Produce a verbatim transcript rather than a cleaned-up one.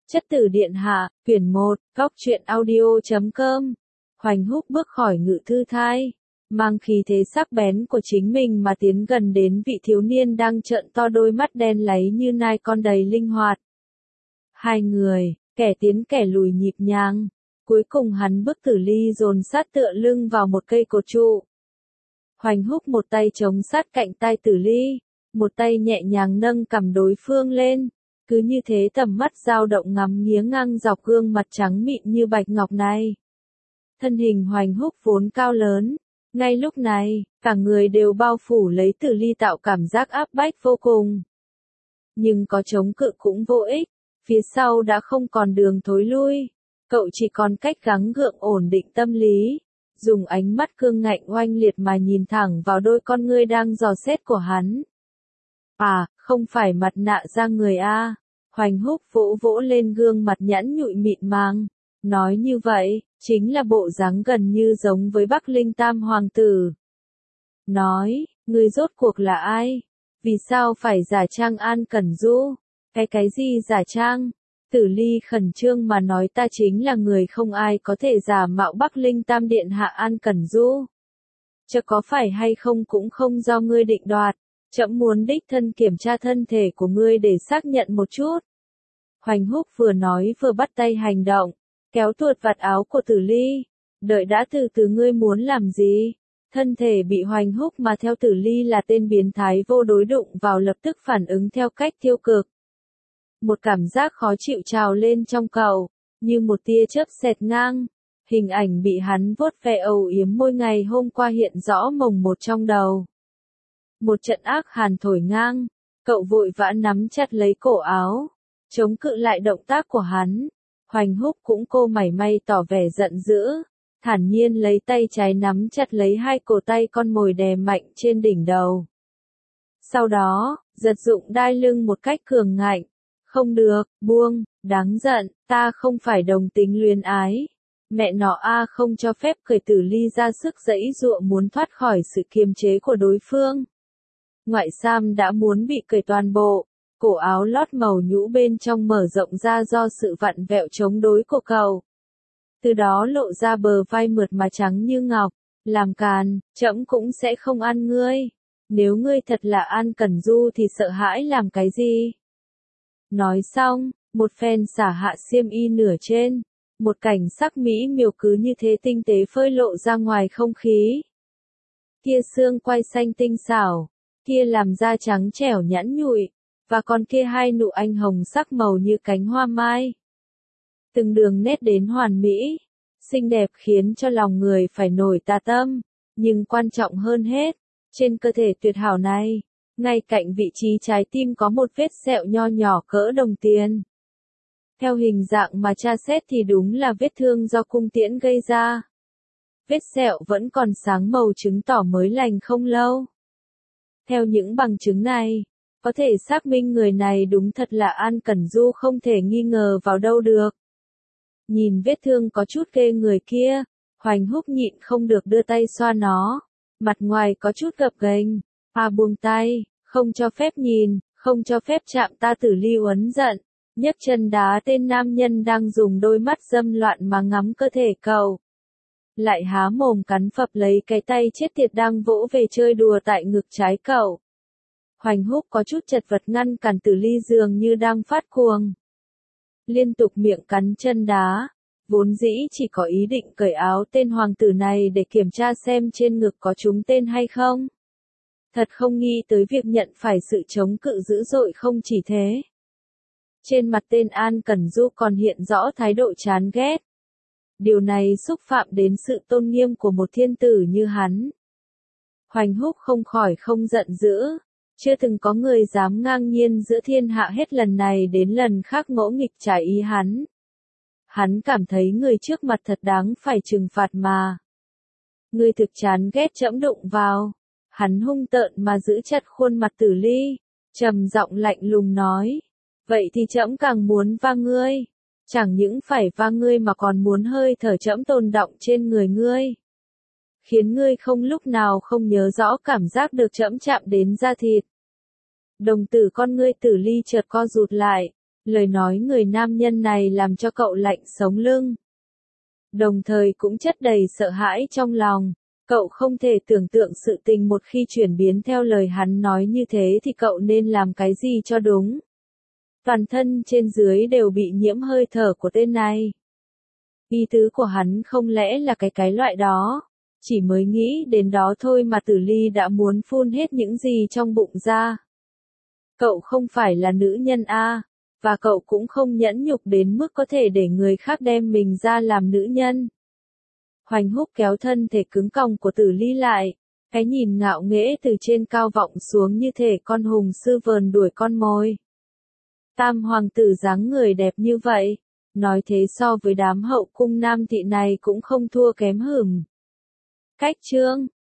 Chất tử điện hạ, quyển một, góc truyện audio chấm com. Hoành Húc bước khỏi ngự thư thai, mang khí thế sắc bén của chính mình mà tiến gần đến vị thiếu niên đang trợn to đôi mắt đen láy như nai con đầy linh hoạt. Hai người, kẻ tiến kẻ lùi nhịp nhàng, cuối cùng hắn bức Tử Ly dồn sát tựa lưng vào một cây cột trụ. Hoành Húc một tay chống sát cạnh tai Tử Ly, một tay nhẹ nhàng nâng cằm đối phương lên. Cứ như thế tầm mắt dao động ngắm nghía ngang dọc gương mặt trắng mịn như bạch ngọc này. Thân hình Hoành Húc vốn cao lớn, ngay lúc này, cả người đều bao phủ lấy Tử Ly tạo cảm giác áp bách vô cùng. Nhưng có chống cự cũng vô ích, phía sau đã không còn đường thối lui, cậu chỉ còn cách gắng gượng ổn định tâm lý, dùng ánh mắt cương ngạnh oanh liệt mà nhìn thẳng vào đôi con ngươi đang dò xét của hắn. À, không phải mặt nạ da người a. Hoành Húc vỗ vỗ lên gương mặt nhẵn nhụi mịn màng, nói như vậy, chính là bộ dáng gần như giống với Bắc Linh Tam Hoàng tử. Nói, ngươi rốt cuộc là ai? Vì sao phải giả trang An Cẩn Du? Cái cái gì giả trang? Tử Ly khẩn trương mà nói, ta chính là người không ai có thể giả mạo Bắc Linh Tam Điện hạ An Cẩn Du. Chứ có phải hay không cũng không do ngươi định đoạt. Trẫm muốn đích thân kiểm tra thân thể của ngươi để xác nhận một chút. Hoành Húc vừa nói vừa bắt tay hành động, kéo tuột vạt áo của Tử Ly. Đợi đã, từ từ, ngươi muốn làm gì? Thân thể bị Hoành Húc mà theo Tử Ly là tên biến thái vô đối đụng vào lập tức phản ứng theo cách tiêu cực. Một cảm giác khó chịu trào lên trong cậu, như một tia chớp xẹt ngang. Hình ảnh bị hắn vuốt ve âu yếm môi ngày hôm qua hiện rõ mồng một trong đầu. Một trận ác hàn thổi ngang, cậu vội vã nắm chặt lấy cổ áo, chống cự lại động tác của hắn. Hoành Húc cũng cô mảy may tỏ vẻ giận dữ, thản nhiên lấy tay trái nắm chặt lấy hai cổ tay con mồi đè mạnh trên đỉnh đầu. Sau đó, giật dụng đai lưng một cách cường ngạnh. Không được, buông, đáng giận, ta không phải đồng tính luyến ái. Mẹ nó a, không cho phép. Cười. Tử Ly ra sức giãy giụa muốn thoát khỏi sự kiềm chế của đối phương. Ngoại sam đã muốn bị cởi toàn bộ, cổ áo lót màu nhũ bên trong mở rộng ra do sự vặn vẹo chống đối của cậu. Từ đó lộ ra bờ vai mượt mà trắng như ngọc. Làm càn, trẫm cũng sẽ không ăn ngươi. Nếu ngươi thật là An Cẩn Du thì sợ hãi làm cái gì? Nói xong, một phen xả hạ xiêm y nửa trên, một cảnh sắc mỹ miều cứ như thế tinh tế phơi lộ ra ngoài không khí. Kia xương quai xanh tinh xảo, kia làm da trắng trẻo nhẵn nhụi, và còn kia hai nụ anh hồng sắc màu như cánh hoa mai. Từng đường nét đến hoàn mỹ, xinh đẹp khiến cho lòng người phải nổi tà tâm, nhưng quan trọng hơn hết, trên cơ thể tuyệt hảo này, ngay cạnh vị trí trái tim có một vết sẹo nho nhỏ cỡ đồng tiền. Theo hình dạng mà tra xét thì đúng là vết thương do cung tiễn gây ra. Vết sẹo vẫn còn sáng màu chứng tỏ mới lành không lâu. Theo những bằng chứng này, có thể xác minh người này đúng thật là An Cẩn Du, không thể nghi ngờ vào đâu được. Nhìn vết thương có chút ghê người kia, Hoành Húc nhịn không được đưa tay xoa nó, mặt ngoài có chút gập ghềnh. À, buông tay, không cho phép nhìn, không cho phép chạm ta. Tử Ly uấn giận, nhấc chân đá tên nam nhân đang dùng đôi mắt dâm loạn mà ngắm cơ thể cậu. Lại há mồm cắn phập lấy cái tay chết tiệt đang vỗ về chơi đùa tại ngực trái cậu. Hoành Húc có chút chật vật ngăn cản Tử Ly, dường như đang phát cuồng. Liên tục miệng cắn chân đá, vốn dĩ chỉ có ý định cởi áo tên hoàng tử này để kiểm tra xem trên ngực có trúng tên hay không. Thật không nghĩ tới việc nhận phải sự chống cự dữ dội. Không chỉ thế, trên mặt tên An Cẩn Du còn hiện rõ thái độ chán ghét. Điều này xúc phạm đến sự tôn nghiêm của một thiên tử như hắn. Hoành Húc không khỏi không giận dữ. Chưa từng có người dám ngang nhiên giữa thiên hạ, hết lần này đến lần khác ngỗ nghịch trái ý hắn. Hắn cảm thấy người trước mặt thật đáng phải trừng phạt mà. Ngươi thực chán ghét trẫm đụng vào. Hắn hung tợn mà giữ chặt khuôn mặt Tử Ly, trầm giọng lạnh lùng nói. Vậy thì trẫm càng muốn va ngươi. Chẳng những phải va ngươi mà còn muốn hơi thở trẫm tồn đọng trên người ngươi. Khiến ngươi không lúc nào không nhớ rõ cảm giác được trẫm chạm đến da thịt. Đồng tử con ngươi Tử Ly chợt co rụt lại, Lời nói người nam nhân này làm cho cậu lạnh sống lưng. Đồng thời cũng chất đầy sợ hãi trong lòng. Cậu không thể tưởng tượng sự tình một khi chuyển biến theo lời hắn nói như thế thì cậu nên làm cái gì cho đúng. Toàn thân trên dưới đều bị nhiễm hơi thở của tên này. Ý tứ của hắn không lẽ là cái cái loại đó. Chỉ mới nghĩ đến đó thôi mà Tử Ly đã muốn phun hết những gì trong bụng ra. Cậu không phải là nữ nhân a, và cậu cũng không nhẫn nhục đến mức có thể để người khác đem mình ra làm nữ nhân. Hoành Húc kéo thân thể cứng còng của Tử Ly lại, cái nhìn ngạo nghễ từ trên cao vọng xuống như thể con hùng sư vờn đuổi con mồi. Tam hoàng tử dáng người đẹp như vậy, nói thế so với đám hậu cung nam thị này cũng không thua kém hửm. Cách chương